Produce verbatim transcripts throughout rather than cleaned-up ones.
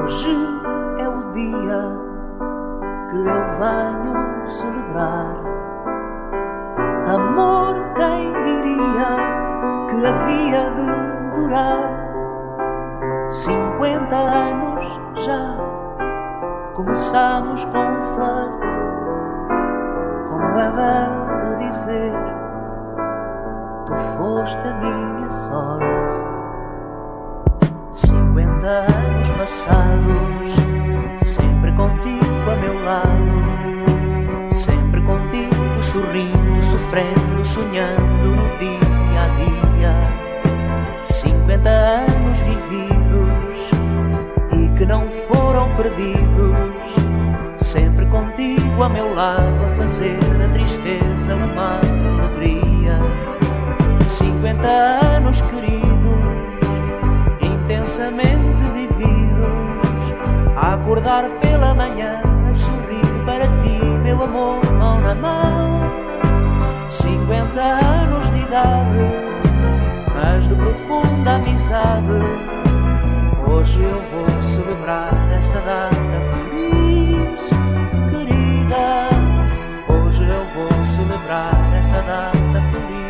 Hoje é o dia que eu venho celebrar. Amor, quem diria que havia de durar? Cinquenta anos já começamos com um flerte. Como é belo dizer, tu foste a minha sorte. Cinquenta anos passados, sempre contigo a meu lado, sempre contigo sorrindo, sofrendo, sonhando no dia a dia. Cinquenta anos vividos e que não foram perdidos, sempre contigo a meu lado, a fazer da tristeza uma alegria. Cinquenta anos queridos, intensamente vividos, a acordar pela manhã, a sorrir para ti, meu amor, mão na mão. Cinquenta anos de idade, mas de profunda amizade. Hoje eu vou celebrar esta data feliz, querida. Hoje eu vou celebrar esta data feliz.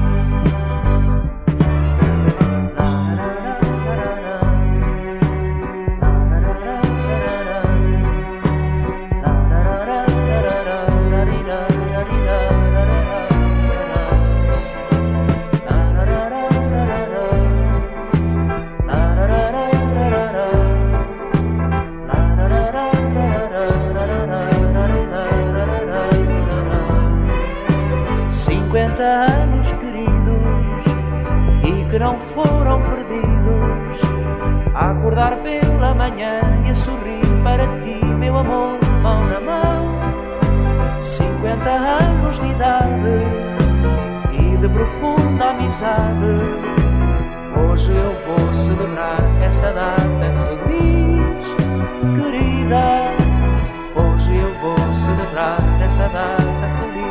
Cinquenta anos queridos e que não foram perdidos, a acordar pela manhã e a sorrir para ti, meu amor, mão na mão. Cinquenta anos de idade e de profunda amizade. Hoje eu vou celebrar essa data feliz, querida. Hoje eu vou celebrar essa data feliz.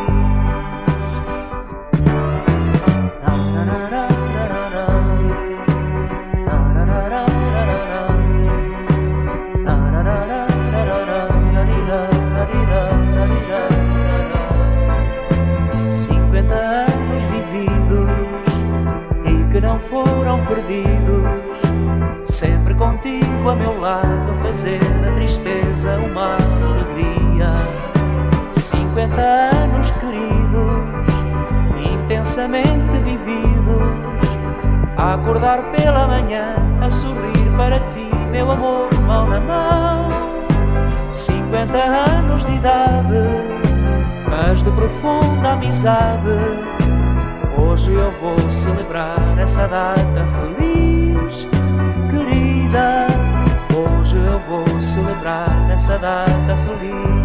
Cinquenta anos vividos e que não foram perdidos, sempre contigo a meu lado, a fazer da tristeza uma alegria. Cinquenta anos queridos, intensamente vividos, a acordar pela manhã, a sorrir para ti, meu amor, mão na mão. Cinquenta anos de idade, mas de profunda amizade. Hoje eu vou celebrar essa data feliz, querida. Hoje eu vou celebrar essa data feliz.